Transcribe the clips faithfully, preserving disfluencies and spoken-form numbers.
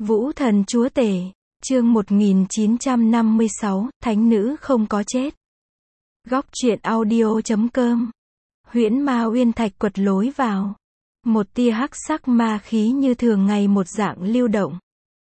Vũ thần chúa tể, chương một nghìn chín trăm năm mươi sáu, thánh nữ không có chết. Góc truyện audio chấm com. Huyễn ma uyên thạch quật lối vào. Một tia hắc sắc ma khí như thường ngày một dạng lưu động.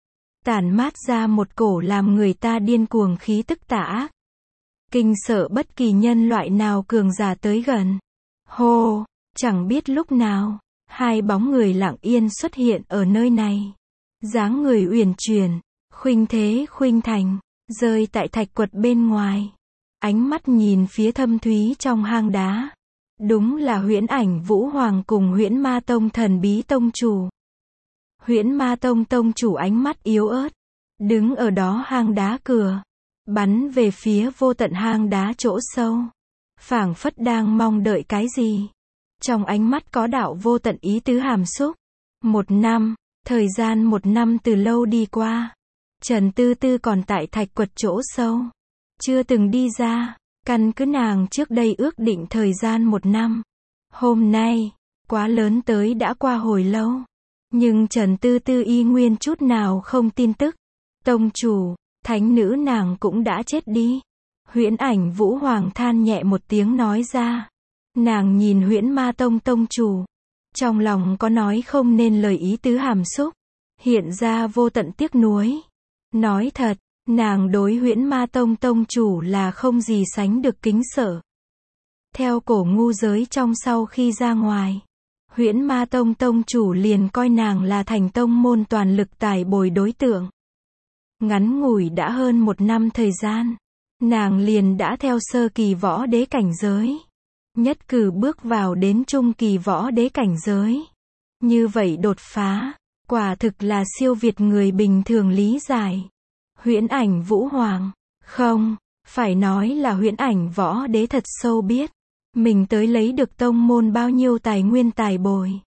Tản mát ra một cổ làm người ta điên cuồng khí tức tà ác. Kinh sợ bất kỳ nhân loại nào cường giả tới gần. Hô, chẳng biết lúc nào, hai bóng người lặng yên xuất hiện ở nơi này. Dáng người uyển chuyển, khuynh thế khuynh thành, rơi tại thạch quật bên ngoài. Ánh mắt nhìn phía thâm thúy trong hang đá. Đúng là Huyễn Ảnh Vũ Hoàng cùng Huyễn Ma Tông thần bí tông chủ. Huyễn Ma Tông tông chủ ánh mắt yếu ớt, đứng ở đó hang đá cửa, bắn về phía vô tận hang đá chỗ sâu, phảng phất đang mong đợi cái gì. Trong ánh mắt có đạo vô tận ý tứ hàm xúc. Một năm, thời gian một năm từ lâu đi qua. Trần Tư Tư còn tại thạch quật chỗ sâu, chưa từng đi ra. Căn cứ nàng trước đây ước định thời gian một năm. Hôm nay, quá lớn tới đã qua hồi lâu. Nhưng Trần Tư Tư y nguyên chút nào không tin tức. Tông chủ, thánh nữ nàng cũng đã chết đi. Huyễn Ảnh Vũ Hoàng than nhẹ một tiếng nói ra. Nàng nhìn Huyễn Ma Tông tông chủ. Trong lòng có nói không nên lời ý tứ hàm xúc. Hiện ra vô tận tiếc nuối. Nói thật, nàng đối Huyễn Ma Tông tông chủ là không gì sánh được kính sợ. Theo cổ ngu giới trong sau khi ra ngoài, Huyễn Ma Tông tông chủ liền coi nàng là thành tông môn toàn lực tài bồi đối tượng. Ngắn ngủi đã hơn một năm thời gian, nàng liền đã theo sơ kỳ võ đế cảnh giới, nhất cử bước vào đến trung kỳ võ đế cảnh giới. Như vậy đột phá, quả thực là siêu việt người bình thường lý giải. Huyễn Ảnh Vũ Hoàng, không, phải nói là Huyễn Ảnh võ đế thật sâu biết, mình tới lấy được tông môn bao nhiêu tài nguyên tài bồi.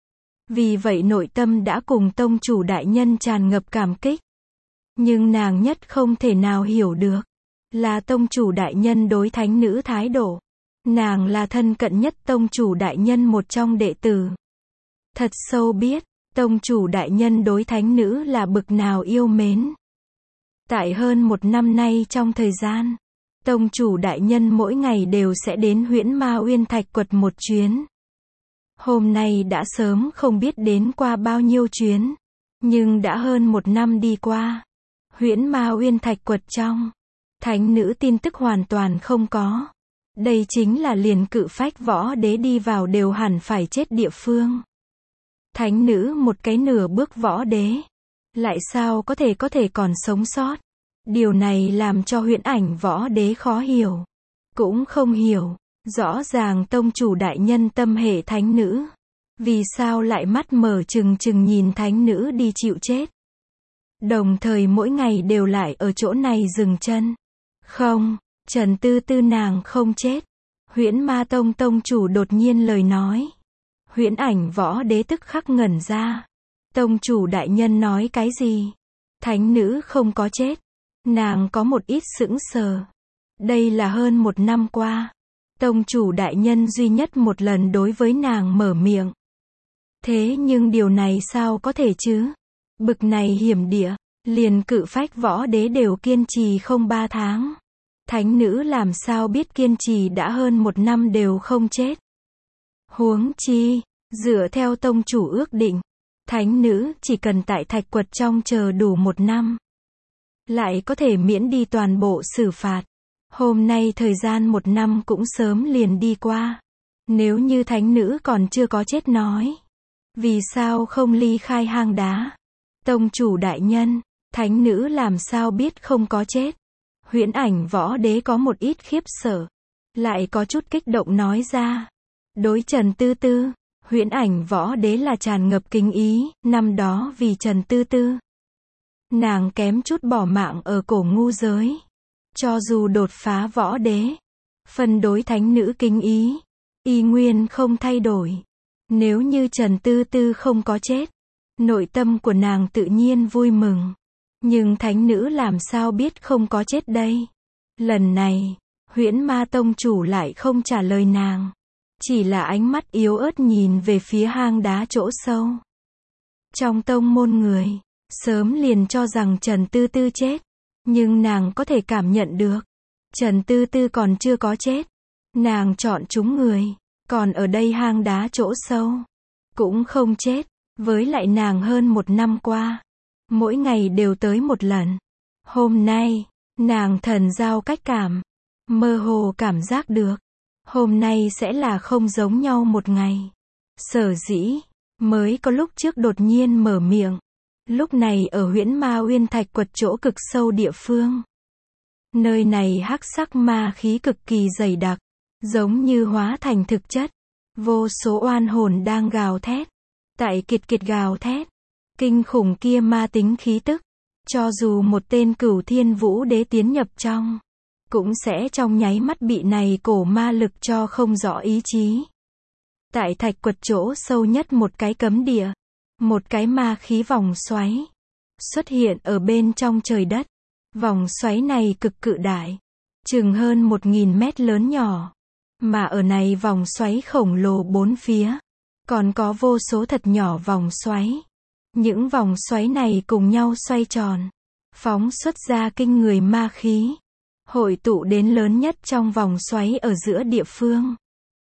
Vì vậy nội tâm đã cùng tông chủ đại nhân tràn ngập cảm kích. Nhưng nàng nhất không thể nào hiểu được, là tông chủ đại nhân đối thánh nữ thái độ. Nàng là thân cận nhất tông chủ đại nhân một trong đệ tử. Thật sâu biết, tông chủ đại nhân đối thánh nữ là bực nào yêu mến. Tại hơn một năm nay trong thời gian, tông chủ đại nhân mỗi ngày đều sẽ đến Huyễn Ma Uyên thạch quật một chuyến. Hôm nay đã sớm không biết đến qua bao nhiêu chuyến, nhưng đã hơn một năm đi qua. Huyễn Ma Uyên thạch quật trong, thánh nữ tin tức hoàn toàn không có. Đây chính là liền cự phách võ đế đi vào đều hẳn phải chết địa phương. Thánh nữ một cái nửa bước võ đế, lại sao có thể có thể còn sống sót. Điều này làm cho Huyễn Ảnh võ đế khó hiểu. Cũng không hiểu, rõ ràng tông chủ đại nhân tâm hệ thánh nữ. Vì sao lại mắt mở trừng trừng nhìn thánh nữ đi chịu chết. Đồng thời mỗi ngày đều lại ở chỗ này dừng chân. Không, Trần Tư Tư nàng không chết. Huyễn Ma Tông tông chủ đột nhiên lời nói. Huyễn Ảnh võ đế tức khắc ngẩn ra. Tông chủ đại nhân nói cái gì? Thánh nữ không có chết. Nàng có một ít sững sờ. Đây là hơn một năm qua, tông chủ đại nhân duy nhất một lần đối với nàng mở miệng. Thế nhưng điều này sao có thể chứ? Bực này hiểm địa, liền cự phách võ đế đều kiên trì không ba tháng. Thánh nữ làm sao biết kiên trì đã hơn một năm đều không chết? Huống chi, dựa theo tông chủ ước định, thánh nữ chỉ cần tại thạch quật trong chờ đủ một năm, lại có thể miễn đi toàn bộ xử phạt. Hôm nay thời gian một năm cũng sớm liền đi qua. Nếu như thánh nữ còn chưa có chết nói, vì sao không ly khai hang đá? Tông chủ đại nhân, thánh nữ làm sao biết không có chết? Huyễn Ảnh võ đế có một ít khiếp sợ, lại có chút kích động nói ra. Đối Trần Tư Tư, Huyễn Ảnh võ đế là tràn ngập kính ý. Năm đó vì Trần Tư Tư, nàng kém chút bỏ mạng ở cổ ngu giới. Cho dù đột phá võ đế, phần đối thánh nữ kính ý, y nguyên không thay đổi. Nếu như Trần Tư Tư không có chết, nội tâm của nàng tự nhiên vui mừng. Nhưng thánh nữ làm sao biết không có chết đây? Lần này, Huyễn Ma Tông chủ lại không trả lời nàng. Chỉ là ánh mắt yếu ớt nhìn về phía hang đá chỗ sâu. Trong tông môn người, Sớm liền cho rằng Trần Tư Tư chết. Nhưng nàng có thể cảm nhận được. Trần Tư Tư còn chưa có chết. Nàng chọn chúng người. Còn ở đây hang đá chỗ sâu. Cũng không chết. Với lại nàng hơn một năm qua. Mỗi ngày đều tới một lần. Hôm nay, nàng thần giao cách cảm. Mơ hồ cảm giác được. Hôm nay sẽ là không giống nhau một ngày. Sở dĩ, mới có lúc trước đột nhiên mở miệng. Lúc này ở Huyễn Ma Uyên Thạch Quật chỗ cực sâu địa phương. Nơi này hắc sắc ma khí cực kỳ dày đặc. Giống như hóa thành thực chất. Vô số oan hồn đang gào thét. Tại kiệt kiệt gào thét. Kinh khủng kia ma tính khí tức. Cho dù một tên Cửu Thiên Vũ Đế tiến nhập trong. Cũng sẽ trong nháy mắt bị này cổ ma lực cho không rõ ý chí. Tại thạch quật chỗ sâu nhất một cái cấm địa. Một cái ma khí vòng xoáy. Xuất hiện ở bên trong trời đất. Vòng xoáy này cực cự đại. Chừng hơn một nghìn mét lớn nhỏ. Mà ở này vòng xoáy khổng lồ bốn phía. Còn có vô số thật nhỏ vòng xoáy. Những vòng xoáy này cùng nhau xoay tròn. Phóng xuất ra kinh người ma khí. Hội tụ đến lớn nhất trong vòng xoáy ở giữa địa phương.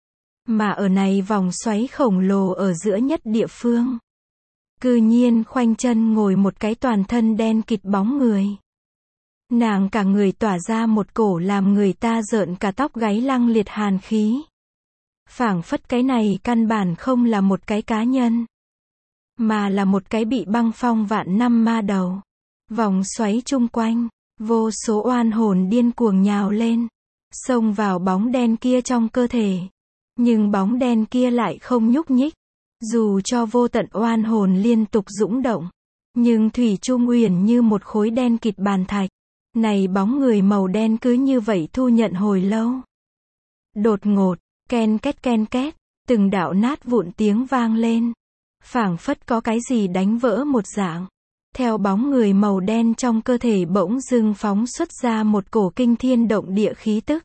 Mà ở này vòng xoáy khổng lồ ở giữa nhất địa phương. Cư nhiên khoanh chân ngồi một cái toàn thân đen kịt bóng người. Nàng cả người tỏa ra một cổ làm người ta rợn cả tóc gáy lăng liệt hàn khí. Phảng phất cái này căn bản không là một cái cá nhân. Mà là một cái bị băng phong vạn năm ma đầu. Vòng xoáy chung quanh. Vô số oan hồn điên cuồng nhào lên. Xông vào bóng đen kia trong cơ thể. Nhưng bóng đen kia lại không nhúc nhích. Dù cho vô tận oan hồn liên tục dũng động. Nhưng thủy chung uyển như một khối đen kịt bàn thạch. Này bóng người màu đen cứ như vậy thu nhận hồi lâu. Đột ngột, ken két ken két, từng đạo nát vụn tiếng vang lên. Phảng phất có cái gì đánh vỡ một dạng. Theo bóng người màu đen trong cơ thể bỗng dưng phóng xuất ra một cổ kinh thiên động địa khí tức.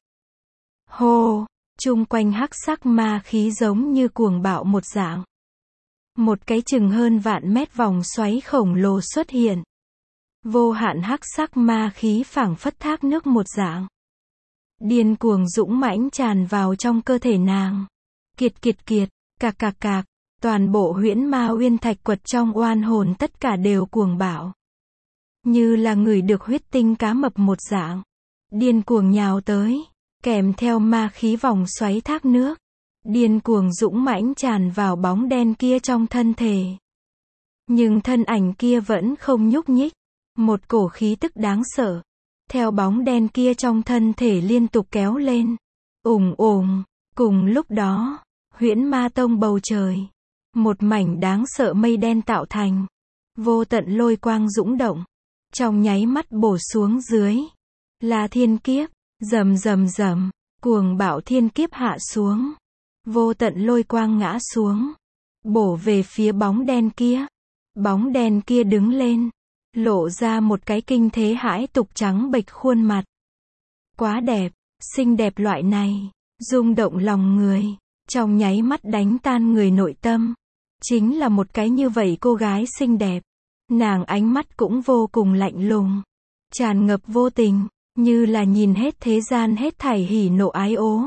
Hô, chung quanh hắc sắc ma khí giống như cuồng bạo một dạng. Một cái chừng hơn vạn mét vòng xoáy khổng lồ xuất hiện. Vô hạn hắc sắc ma khí phảng phất thác nước một dạng. Điên cuồng dũng mãnh tràn vào trong cơ thể nàng. Kiệt kiệt kiệt, cạc cạc cạc. Toàn bộ Huyễn Ma Uyên Thạch Quật trong oan hồn tất cả đều cuồng bạo. Như là người được huyết tinh cá mập một dạng. Điên cuồng nhào tới. Kèm theo ma khí vòng xoáy thác nước. Điên cuồng dũng mãnh tràn vào bóng đen kia trong thân thể. Nhưng thân ảnh kia vẫn không nhúc nhích. Một cổ khí tức đáng sợ. Theo bóng đen kia trong thân thể liên tục kéo lên. Ùng ùng. Cùng lúc đó, Huyễn Ma Tông bầu trời. Một mảnh đáng sợ mây đen tạo thành. Vô tận lôi quang dũng động. Trong nháy mắt bổ xuống dưới. Là thiên kiếp. Rầm rầm rầm. Cuồng bạo thiên kiếp hạ xuống. Vô tận lôi quang ngã xuống. Bổ về phía bóng đen kia. Bóng đen kia đứng lên. Lộ ra một cái kinh thế hãi tục trắng bệch khuôn mặt. Quá đẹp. Xinh đẹp loại này. Rung động lòng người. Trong nháy mắt đánh tan người nội tâm. Chính là một cái như vậy cô gái xinh đẹp. Nàng ánh mắt cũng vô cùng lạnh lùng. Tràn ngập vô tình. Như là nhìn hết thế gian hết thảy hỉ nộ ái ố.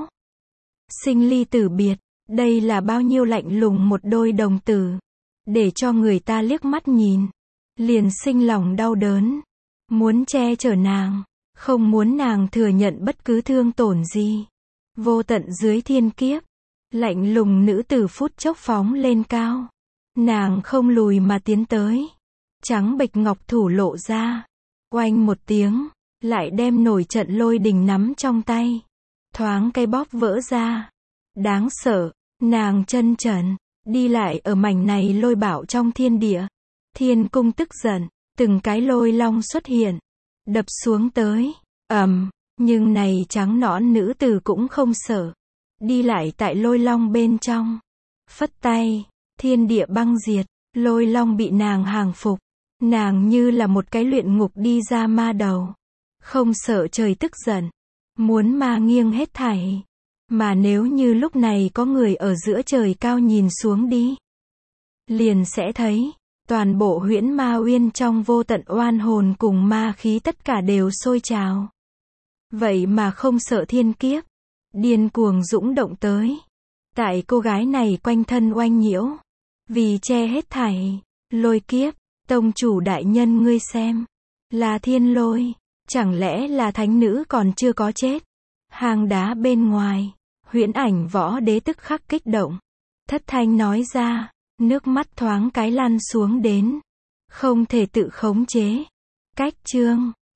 Sinh ly tử biệt. Đây là bao nhiêu lạnh lùng một đôi đồng tử. Để cho người ta liếc mắt nhìn. Liền sinh lòng đau đớn. Muốn che chở nàng. Không muốn nàng thừa nhận bất cứ thương tổn gì. Vô tận dưới thiên kiếp. Lạnh lùng nữ tử phút chốc phóng lên cao. Nàng không lùi mà tiến tới. Trắng bệch ngọc thủ lộ ra. Oanh một tiếng. Lại đem nổi trận lôi đình nắm trong tay. Thoáng cái bóp vỡ ra. Đáng sợ. Nàng chân trần. Đi lại ở mảnh này lôi bạo trong thiên địa. Thiên cung tức giận. Từng cái lôi long xuất hiện. Đập xuống tới. ầm. Nhưng này trắng nõn nữ tử cũng không sợ. Đi lại tại lôi long bên trong. Phất tay. Thiên địa băng diệt. Lôi long bị nàng hàng phục. Nàng như là một cái luyện ngục đi ra ma đầu. Không sợ trời tức giận. Muốn ma nghiêng hết thảy. Mà nếu như lúc này có người ở giữa trời cao nhìn xuống đi. Liền sẽ thấy. Toàn bộ huyễn ma uyên trong vô tận oan hồn cùng ma khí tất cả đều sôi trào. Vậy mà không sợ thiên kiếp. Điên cuồng dũng động tới. Tại cô gái này quanh thân oanh nhiễu. Vì che hết thảy. Lôi kiếp. Tông chủ đại nhân ngươi xem. Là thiên lôi. Chẳng lẽ là thánh nữ còn chưa có chết. Hang đá bên ngoài. Huyễn ảnh võ đế tức khắc kích động. Thất thanh nói ra. Nước mắt thoáng cái lăn xuống đến. Không thể tự khống chế. Cách chương.